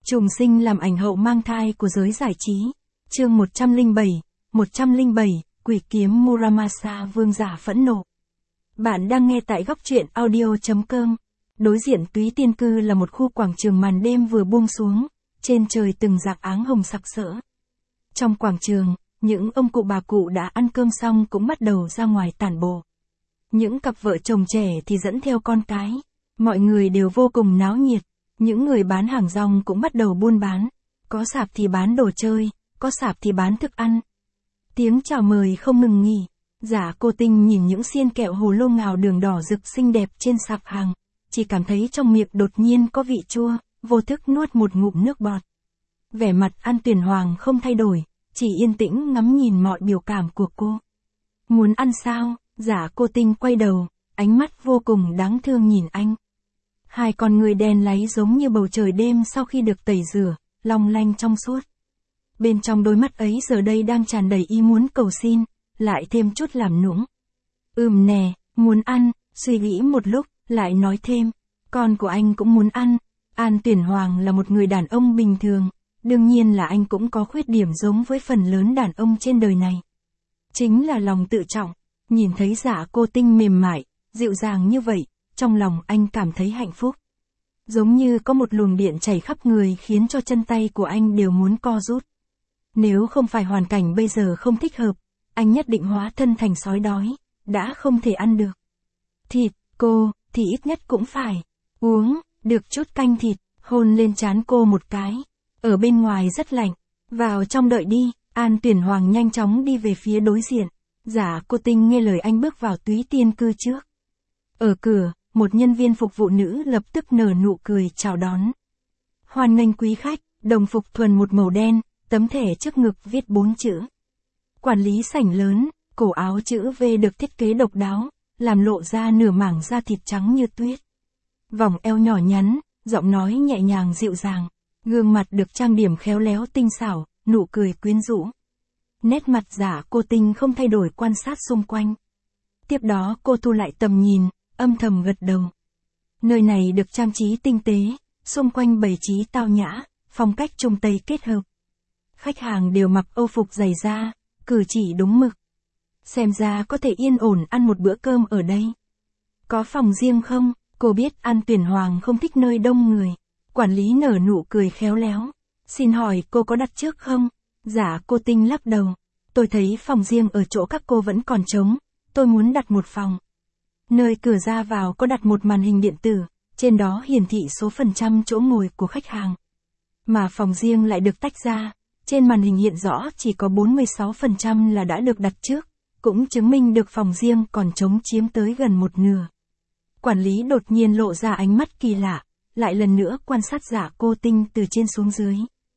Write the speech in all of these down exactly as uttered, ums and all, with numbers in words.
Trùng sinh làm ảnh hậu mang thai của giới giải trí. Chương một trăm lẻ bảy, một trăm lẻ bảy, Quỷ kiếm Muramasa vương giả phẫn nộ. Bạn đang nghe tại góc truyện audio chấm com. Đối diện Túy Tiên Cư là một khu quảng trường màn đêm vừa buông xuống, trên trời từng rạng áng hồng sặc sỡ. Trong quảng trường, những ông cụ bà cụ đã ăn cơm xong cũng bắt đầu ra ngoài tản bộ. Những cặp vợ chồng trẻ thì dẫn theo con cái. Mọi người đều vô cùng náo nhiệt. Những người bán hàng rong cũng bắt đầu buôn bán. Có sạp thì bán đồ chơi, có sạp thì bán thức ăn. Tiếng chào mời không ngừng nghỉ. Giả Cô Tinh nhìn những xiên kẹo hồ lô ngào đường đỏ rực xinh đẹp trên sạp hàng, chỉ cảm thấy trong miệng đột nhiên có vị chua, vô thức nuốt một ngụm nước bọt. Vẻ mặt An Tuyển Hoàng không thay đổi, chỉ yên tĩnh ngắm nhìn mọi biểu cảm của cô. Muốn ăn sao? Giả Cô Tinh quay đầu, ánh mắt vô cùng đáng thương nhìn anh. Hai con người đen láy giống như bầu trời đêm sau khi được tẩy rửa, long lanh trong suốt. Bên trong đôi mắt ấy giờ đây đang tràn đầy ý muốn cầu xin, lại thêm chút làm nũng. Ừm nè, muốn ăn, suy nghĩ một lúc, lại nói thêm, con của anh cũng muốn ăn. An Tuyển Hoàng là một người đàn ông bình thường, đương nhiên là anh cũng có khuyết điểm giống với phần lớn đàn ông trên đời này. Chính là lòng tự trọng, nhìn thấy Giả Cô Tinh mềm mại, dịu dàng như vậy, trong lòng anh cảm thấy hạnh phúc. Giống như có một luồng điện chảy khắp người khiến cho chân tay của anh đều muốn co rút. Nếu không phải hoàn cảnh bây giờ không thích hợp, anh nhất định hóa thân thành sói đói, đã không thể ăn được thịt, cô, thì ít nhất cũng phải uống được chút canh thịt, hôn lên trán cô một cái. Ở bên ngoài rất lạnh, vào trong đợi đi. An Tuyển Hoàng nhanh chóng đi về phía đối diện. Giả Cô Tinh nghe lời anh bước vào Túy Tiên Cư trước. Ở cửa, một nhân viên phục vụ nữ lập tức nở nụ cười chào đón. Hoan nghênh quý khách, đồng phục thuần một màu đen, tấm thẻ trước ngực viết bốn chữ. Quản lý sảnh lớn, cổ áo chữ V được thiết kế độc đáo, làm lộ ra nửa mảng da thịt trắng như tuyết. Vòng eo nhỏ nhắn, giọng nói nhẹ nhàng dịu dàng, gương mặt được trang điểm khéo léo tinh xảo, nụ cười quyến rũ. Nét mặt Giả Cô Tinh không thay đổi quan sát xung quanh. Tiếp đó cô thu lại tầm nhìn, âm thầm gật đầu. Nơi này được trang trí tinh tế, xung quanh bày trí tao nhã, phong cách Trung Tây kết hợp. Khách hàng đều mặc âu phục dày da, cử chỉ đúng mực. Xem ra có thể yên ổn ăn một bữa cơm ở đây. Có phòng riêng không? Cô biết An Tuyển Hoàng không thích nơi đông người. Quản lý nở nụ cười khéo léo. Xin hỏi cô có đặt trước không? Giả Cô Tinh lắc đầu. Tôi thấy phòng riêng ở chỗ các cô vẫn còn trống. Tôi muốn đặt một phòng. Nơi cửa ra vào có đặt một màn hình điện tử, trên đó hiển thị số phần trăm chỗ ngồi của khách hàng. Mà phòng riêng lại được tách ra, trên màn hình hiện rõ chỉ có bốn mươi sáu phần trăm là đã được đặt trước, cũng chứng minh được phòng riêng còn trống chiếm tới gần một nửa. Quản lý đột nhiên lộ ra ánh mắt kỳ lạ, lại lần nữa quan sát Giả Cô Tinh từ trên xuống dưới.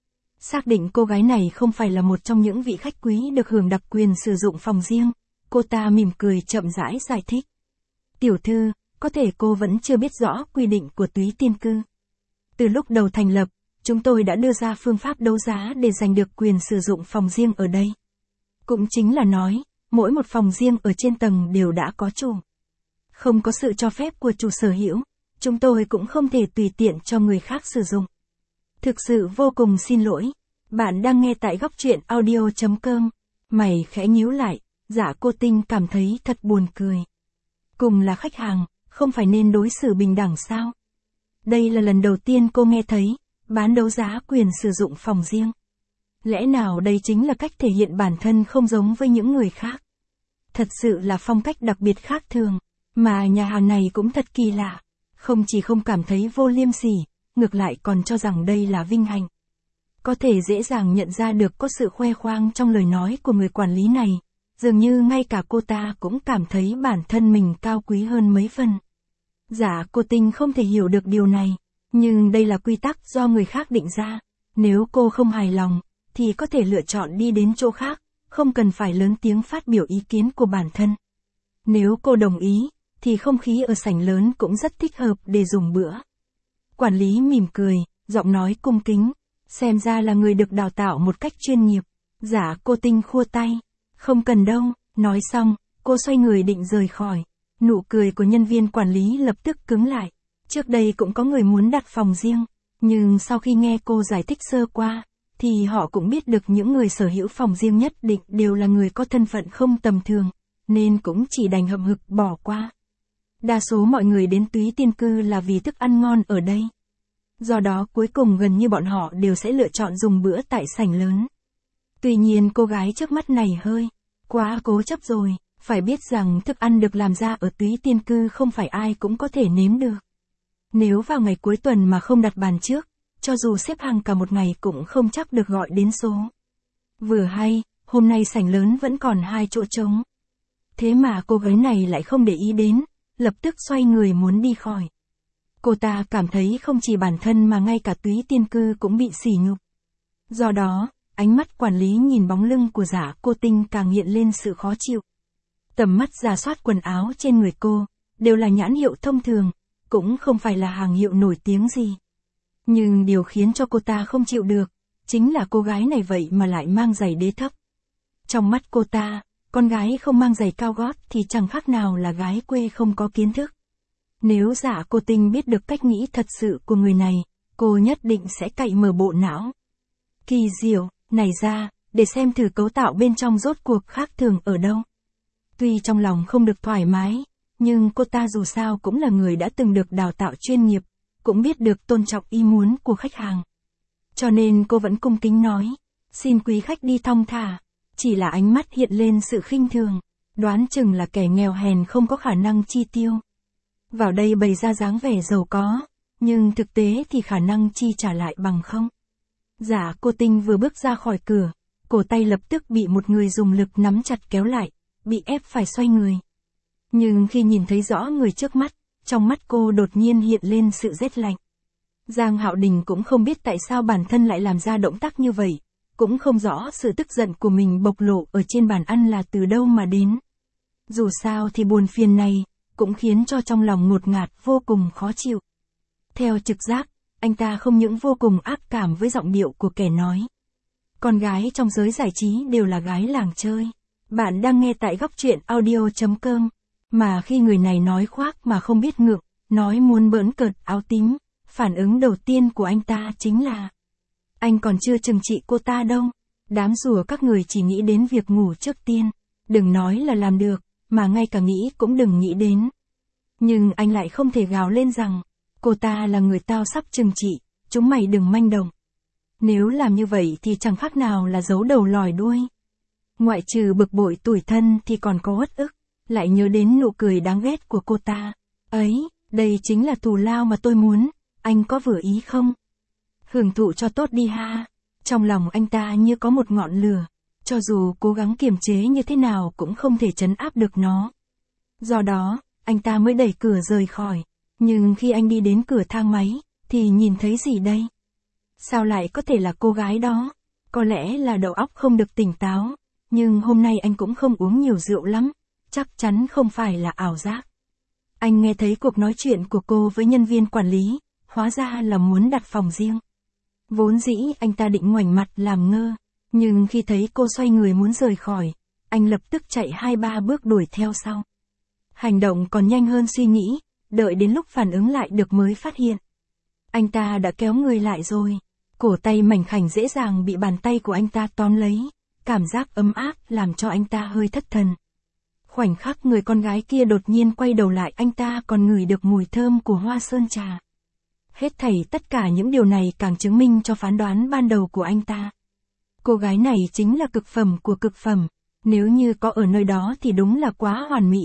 Xác định cô gái này không phải là một trong những vị khách quý được hưởng đặc quyền sử dụng phòng riêng, cô ta mỉm cười chậm rãi giải thích. Tiểu thư, có thể cô vẫn chưa biết rõ quy định của Túy Tiên Cư. Từ lúc đầu thành lập, chúng tôi đã đưa ra phương pháp đấu giá để giành được quyền sử dụng phòng riêng ở đây. Cũng chính là nói, mỗi một phòng riêng ở trên tầng đều đã có chủ. Không có sự cho phép của chủ sở hữu, chúng tôi cũng không thể tùy tiện cho người khác sử dụng. Thực sự vô cùng xin lỗi. Bạn đang nghe tại góc truyện audio chấm com. Mày khẽ nhíu lại, Giả Cô Tinh cảm thấy thật buồn cười. Cùng là khách hàng, không phải nên đối xử bình đẳng sao? Đây là lần đầu tiên cô nghe thấy, bán đấu giá quyền sử dụng phòng riêng. Lẽ nào đây chính là cách thể hiện bản thân không giống với những người khác? Thật sự là phong cách đặc biệt khác thường, mà nhà hàng này cũng thật kỳ lạ. Không chỉ không cảm thấy vô liêm sỉ, ngược lại còn cho rằng đây là vinh hạnh. Có thể dễ dàng nhận ra được có sự khoe khoang trong lời nói của người quản lý này. Dường như ngay cả cô ta cũng cảm thấy bản thân mình cao quý hơn mấy phần. Giả Cô Tinh không thể hiểu được điều này, nhưng đây là quy tắc do người khác định ra. Nếu cô không hài lòng, thì có thể lựa chọn đi đến chỗ khác, không cần phải lớn tiếng phát biểu ý kiến của bản thân. Nếu cô đồng ý, thì không khí ở sảnh lớn cũng rất thích hợp để dùng bữa. Quản lý mỉm cười, giọng nói cung kính, xem ra là người được đào tạo một cách chuyên nghiệp. Giả Cô Tinh khua tay. Không cần đâu, nói xong, cô xoay người định rời khỏi. Nụ cười của nhân viên quản lý lập tức cứng lại. Trước đây cũng có người muốn đặt phòng riêng. Nhưng sau khi nghe cô giải thích sơ qua, thì họ cũng biết được những người sở hữu phòng riêng nhất định đều là người có thân phận không tầm thường, nên cũng chỉ đành hậm hực bỏ qua. Đa số mọi người đến Túy Tiên Cư là vì thức ăn ngon ở đây. Do đó cuối cùng gần như bọn họ đều sẽ lựa chọn dùng bữa tại sảnh lớn. Tuy nhiên cô gái trước mắt này hơi quá cố chấp rồi, phải biết rằng thức ăn được làm ra ở Túy Tiên Cư không phải ai cũng có thể nếm được. Nếu vào ngày cuối tuần mà không đặt bàn trước, cho dù xếp hàng cả một ngày cũng không chắc được gọi đến số. Vừa hay, hôm nay sảnh lớn vẫn còn hai chỗ trống. Thế mà cô gái này lại không để ý đến, lập tức xoay người muốn đi khỏi. Cô ta cảm thấy không chỉ bản thân mà ngay cả Túy Tiên Cư cũng bị sỉ nhục. Do đó, ánh mắt quản lý nhìn bóng lưng của Giả Cô Tinh càng hiện lên sự khó chịu. Tầm mắt rà soát quần áo trên người cô, đều là nhãn hiệu thông thường, cũng không phải là hàng hiệu nổi tiếng gì. Nhưng điều khiến cho cô ta không chịu được, chính là cô gái này vậy mà lại mang giày đế thấp. Trong mắt cô ta, con gái không mang giày cao gót thì chẳng khác nào là gái quê không có kiến thức. Nếu Giả Cô Tinh biết được cách nghĩ thật sự của người này, cô nhất định sẽ cạy mở bộ não. Kỳ diệu, này ra, để xem thử cấu tạo bên trong rốt cuộc khác thường ở đâu. Tuy trong lòng không được thoải mái, nhưng cô ta dù sao cũng là người đã từng được đào tạo chuyên nghiệp, cũng biết được tôn trọng ý muốn của khách hàng. Cho nên cô vẫn cung kính nói, xin quý khách đi thong thả, chỉ là ánh mắt hiện lên sự khinh thường, đoán chừng là kẻ nghèo hèn không có khả năng chi tiêu. Vào đây bày ra dáng vẻ giàu có, nhưng thực tế thì khả năng chi trả lại bằng không. Giả Cô Tinh vừa bước ra khỏi cửa, cổ tay lập tức bị một người dùng lực nắm chặt kéo lại, bị ép phải xoay người. Nhưng khi nhìn thấy rõ người trước mắt, trong mắt cô đột nhiên hiện lên sự rét lạnh. Giang Hạo Đình cũng không biết tại sao bản thân lại làm ra động tác như vậy, cũng không rõ sự tức giận của mình bộc lộ ở trên bàn ăn là từ đâu mà đến. Dù sao thì buồn phiền này, cũng khiến cho trong lòng ngột ngạt vô cùng khó chịu. Theo trực giác, anh ta không những vô cùng ác cảm với giọng điệu của kẻ nói. Con gái trong giới giải trí đều là gái làng chơi. Bạn đang nghe tại góc truyện audio chấm com. Mà khi người này nói khoác mà không biết ngượng, nói muốn bỡn cợt áo tím, phản ứng đầu tiên của anh ta chính là: anh còn chưa trừng trị cô ta đâu. Đám rùa các người chỉ nghĩ đến việc ngủ trước tiên. Đừng nói là làm được, mà ngay cả nghĩ cũng đừng nghĩ đến. Nhưng anh lại không thể gào lên rằng, cô ta là người tao sắp trừng trị, chúng mày đừng manh động. Nếu làm như vậy thì chẳng khác nào là giấu đầu lòi đuôi. Ngoại trừ bực bội tủi thân thì còn có uất ức, lại nhớ đến nụ cười đáng ghét của cô ta. Ấy, đây chính là thù lao mà tôi muốn, anh có vừa ý không? Hưởng thụ cho tốt đi ha. Trong lòng anh ta như có một ngọn lửa, cho dù cố gắng kiềm chế như thế nào cũng không thể trấn áp được nó. Do đó, anh ta mới đẩy cửa rời khỏi. Nhưng khi anh đi đến cửa thang máy, thì nhìn thấy gì đây? Sao lại có thể là cô gái đó? Có lẽ là đầu óc không được tỉnh táo, nhưng hôm nay anh cũng không uống nhiều rượu lắm, chắc chắn không phải là ảo giác. Anh nghe thấy cuộc nói chuyện của cô với nhân viên quản lý, hóa ra là muốn đặt phòng riêng. Vốn dĩ anh ta định ngoảnh mặt làm ngơ, nhưng khi thấy cô xoay người muốn rời khỏi, anh lập tức chạy hai ba bước đuổi theo sau. Hành động còn nhanh hơn suy nghĩ, đợi đến lúc phản ứng lại được mới phát hiện. Anh ta đã kéo người lại rồi, cổ tay mảnh khảnh dễ dàng bị bàn tay của anh ta tóm lấy, cảm giác ấm áp làm cho anh ta hơi thất thần. Khoảnh khắc người con gái kia đột nhiên quay đầu lại, anh ta còn ngửi được mùi thơm của hoa sơn trà. Hết thảy tất cả những điều này càng chứng minh cho phán đoán ban đầu của anh ta. Cô gái này chính là cực phẩm của cực phẩm, nếu như có ở nơi đó thì đúng là quá hoàn mỹ.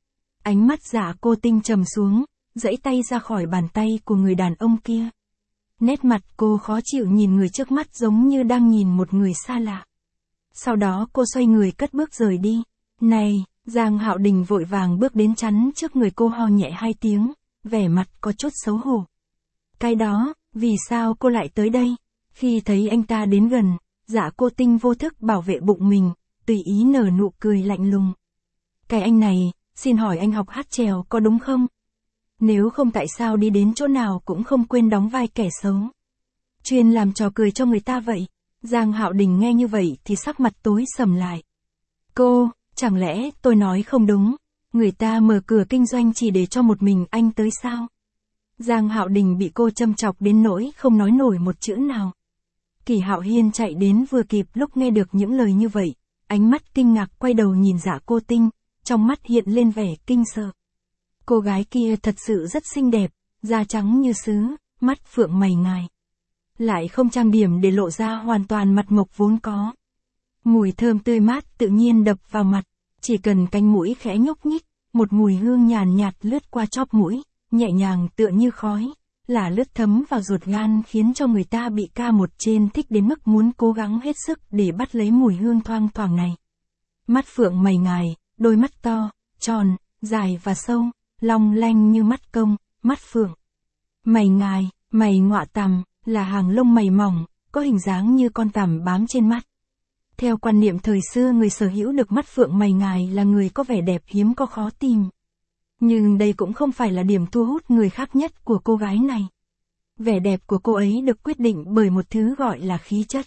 Ánh mắt Giả Cô Tinh trầm xuống, giãy tay ra khỏi bàn tay của người đàn ông kia. Nét mặt cô khó chịu nhìn người trước mắt giống như đang nhìn một người xa lạ. Sau đó cô xoay người cất bước rời đi. Này, Giang Hạo Đình vội vàng bước đến chắn trước người cô, ho nhẹ hai tiếng, vẻ mặt có chút xấu hổ. Cái đó, vì sao cô lại tới đây? Khi thấy anh ta đến gần, Giả Cô Tinh vô thức bảo vệ bụng mình, tùy ý nở nụ cười lạnh lùng. Cái anh này, xin hỏi anh học hát chèo có đúng không? Nếu không tại sao đi đến chỗ nào cũng không quên đóng vai kẻ xấu, chuyên làm trò cười cho người ta vậy? Giang Hạo Đình nghe như vậy thì sắc mặt tối sầm lại. Cô, chẳng lẽ tôi nói không đúng, người ta mở cửa kinh doanh chỉ để cho một mình anh tới sao? Giang Hạo Đình bị cô châm chọc đến nỗi không nói nổi một chữ nào. Kỳ Hạo Hiên chạy đến vừa kịp lúc nghe được những lời như vậy, ánh mắt kinh ngạc quay đầu nhìn Dạ Cô Tinh, trong mắt hiện lên vẻ kinh sợ. Cô gái kia thật sự rất xinh đẹp, da trắng như sứ, mắt phượng mày ngài. Lại không trang điểm để lộ ra hoàn toàn mặt mộc vốn có. Mùi thơm tươi mát tự nhiên đập vào mặt, chỉ cần cánh mũi khẽ nhúc nhích, một mùi hương nhàn nhạt lướt qua chóp mũi, nhẹ nhàng tựa như khói, là lướt thấm vào ruột gan khiến cho người ta bị ca một trên thích đến mức muốn cố gắng hết sức để bắt lấy mùi hương thoang thoảng này. Mắt phượng mày ngài, đôi mắt to, tròn, dài và sâu, long lanh như mắt công, mắt phượng. Mày ngài, mày ngọa tằm, là hàng lông mày mỏng, có hình dáng như con tằm bám trên mắt. Theo quan niệm thời xưa, người sở hữu được mắt phượng mày ngài là người có vẻ đẹp hiếm có khó tìm. Nhưng đây cũng không phải là điểm thu hút người khác nhất của cô gái này. Vẻ đẹp của cô ấy được quyết định bởi một thứ gọi là khí chất.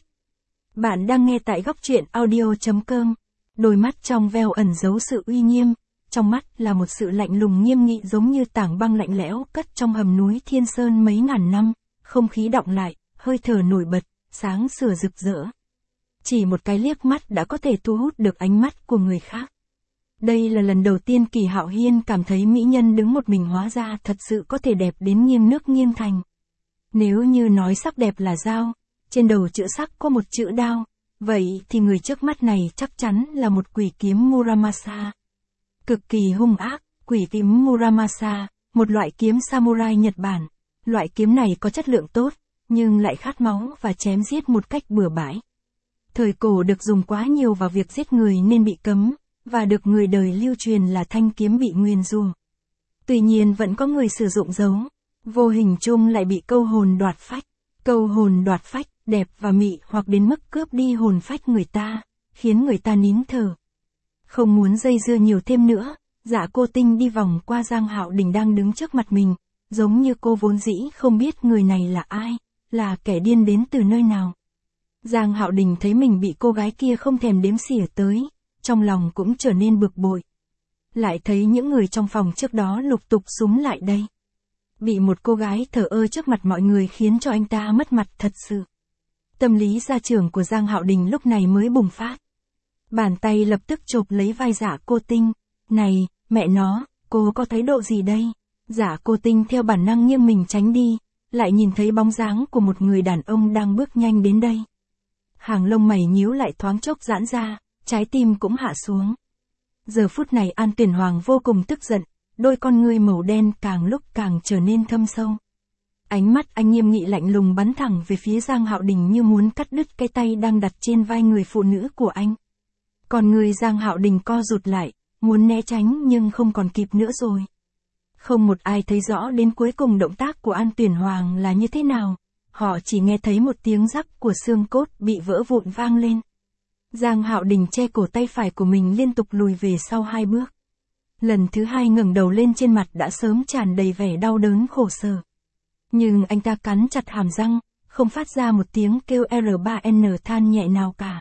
Bạn đang nghe tại góc truyện audio chấm com. Đôi mắt trong veo ẩn giấu sự uy nghiêm, trong mắt là một sự lạnh lùng nghiêm nghị giống như tảng băng lạnh lẽo cất trong hầm núi Thiên Sơn mấy ngàn năm, không khí đọng lại, hơi thở nổi bật, sáng sủa rực rỡ. Chỉ một cái liếc mắt đã có thể thu hút được ánh mắt của người khác. Đây là lần đầu tiên Kỳ Hạo Hiên cảm thấy mỹ nhân đứng một mình hóa ra thật sự có thể đẹp đến nghiêng nước nghiêng thành. Nếu như nói sắc đẹp là dao, trên đầu chữ sắc có một chữ đao, vậy thì người trước mắt này chắc chắn là một quỷ kiếm Muramasa. Cực kỳ hung ác, quỷ kiếm Muramasa, một loại kiếm samurai Nhật Bản. Loại kiếm này có chất lượng tốt, nhưng lại khát máu và chém giết một cách bừa bãi. Thời cổ được dùng quá nhiều vào việc giết người nên bị cấm, và được người đời lưu truyền là thanh kiếm bị nguyền rủa. Tuy nhiên vẫn có người sử dụng giấu, vô hình chung lại bị câu hồn đoạt phách. Câu hồn đoạt phách, đẹp và mị hoặc đến mức cướp đi hồn phách người ta, khiến người ta nín thở. Không muốn dây dưa nhiều thêm nữa, Dạ Cô Tinh đi vòng qua Giang Hạo Đình đang đứng trước mặt mình, giống như cô vốn dĩ không biết người này là ai, là kẻ điên đến từ nơi nào. Giang Hạo Đình thấy mình bị cô gái kia không thèm đếm xỉa tới, trong lòng cũng trở nên bực bội. Lại thấy những người trong phòng trước đó lục tục xúm lại đây. Bị một cô gái thờ ơ trước mặt mọi người khiến cho anh ta mất mặt thật sự. Tâm lý gia trưởng của Giang Hạo Đình lúc này mới bùng phát. Bàn tay lập tức chộp lấy vai Dạ Cô Tinh. Này, mẹ nó, cô có thái độ gì đây? Dạ Cô Tinh theo bản năng nghiêng mình tránh đi, lại nhìn thấy bóng dáng của một người đàn ông đang bước nhanh đến đây. Hàng lông mày nhíu lại thoáng chốc giãn ra, trái tim cũng hạ xuống. Giờ phút này An Tuyển Hoàng vô cùng tức giận, đôi con ngươi màu đen càng lúc càng trở nên thâm sâu. Ánh mắt anh nghiêm nghị lạnh lùng bắn thẳng về phía Giang Hạo Đình như muốn cắt đứt cái tay đang đặt trên vai người phụ nữ của anh. Còn người Giang Hạo Đình co rụt lại, muốn né tránh nhưng không còn kịp nữa rồi. Không một ai thấy rõ đến cuối cùng động tác của An Tuyển Hoàng là như thế nào, họ chỉ nghe thấy một tiếng rắc của xương cốt bị vỡ vụn vang lên. Giang Hạo Đình che cổ tay phải của mình liên tục lùi về sau hai bước. Lần thứ hai ngẩng đầu lên trên mặt đã sớm tràn đầy vẻ đau đớn khổ sở. Nhưng anh ta cắn chặt hàm răng, không phát ra một tiếng kêu R ba N than nhẹ nào cả.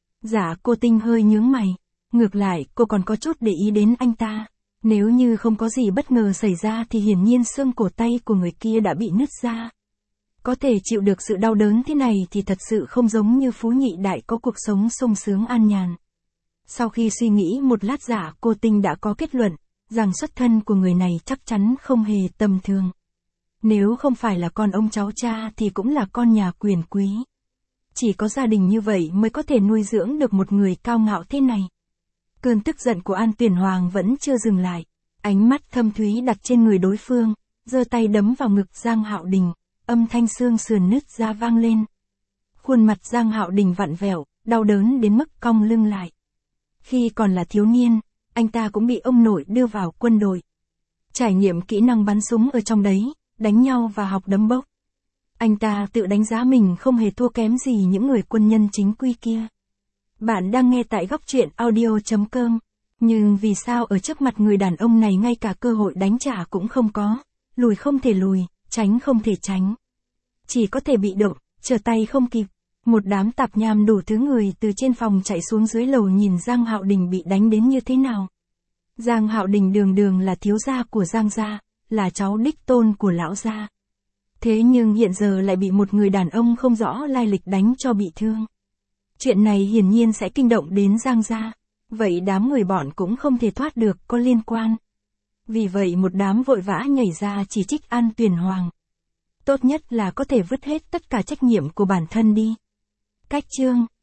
Dạ Cô Tinh hơi nhướng mày, ngược lại cô còn có chút để ý đến anh ta. Nếu như không có gì bất ngờ xảy ra thì hiển nhiên xương cổ tay của người kia đã bị nứt ra. Có thể chịu được sự đau đớn thế này thì thật sự không giống như phú nhị đại có cuộc sống sung sướng an nhàn. Sau khi suy nghĩ một lát Dạ Cô Tinh đã có kết luận, rằng xuất thân của người này chắc chắn không hề tầm thường. Nếu không phải là con ông cháu cha thì cũng là con nhà quyền quý. Chỉ có gia đình như vậy mới có thể nuôi dưỡng được một người cao ngạo thế này. Cơn tức giận của An Tuyển Hoàng vẫn chưa dừng lại, ánh mắt thâm thúy đặt trên người đối phương, giơ tay đấm vào ngực Giang Hạo Đình, âm thanh xương sườn nứt ra vang lên. Khuôn mặt Giang Hạo Đình vặn vẹo, đau đớn đến mức cong lưng lại. Khi còn là thiếu niên, anh ta cũng bị ông nội đưa vào quân đội. Trải nghiệm kỹ năng bắn súng ở trong đấy, đánh nhau và học đấm bốc. Anh ta tự đánh giá mình không hề thua kém gì những người quân nhân chính quy kia. Bạn đang nghe tại góc truyện audio chấm com. Nhưng vì sao ở trước mặt người đàn ông này ngay cả cơ hội đánh trả cũng không có, lùi không thể lùi, tránh không thể tránh. Chỉ có thể bị động, trở tay không kịp. Một đám tạp nham đủ thứ người từ trên phòng chạy xuống dưới lầu nhìn Giang Hạo Đình bị đánh đến như thế nào. Giang Hạo Đình đường đường là thiếu gia của Giang gia, là cháu đích tôn của lão gia. Thế nhưng hiện giờ lại bị một người đàn ông không rõ lai lịch đánh cho bị thương. Chuyện này hiển nhiên sẽ kinh động đến Giang gia. Vậy đám người bọn cũng không thể thoát được có liên quan. Vì vậy một đám vội vã nhảy ra chỉ trích An Tuyền Hoàng. Tốt nhất là có thể vứt hết tất cả trách nhiệm của bản thân đi. Cách chương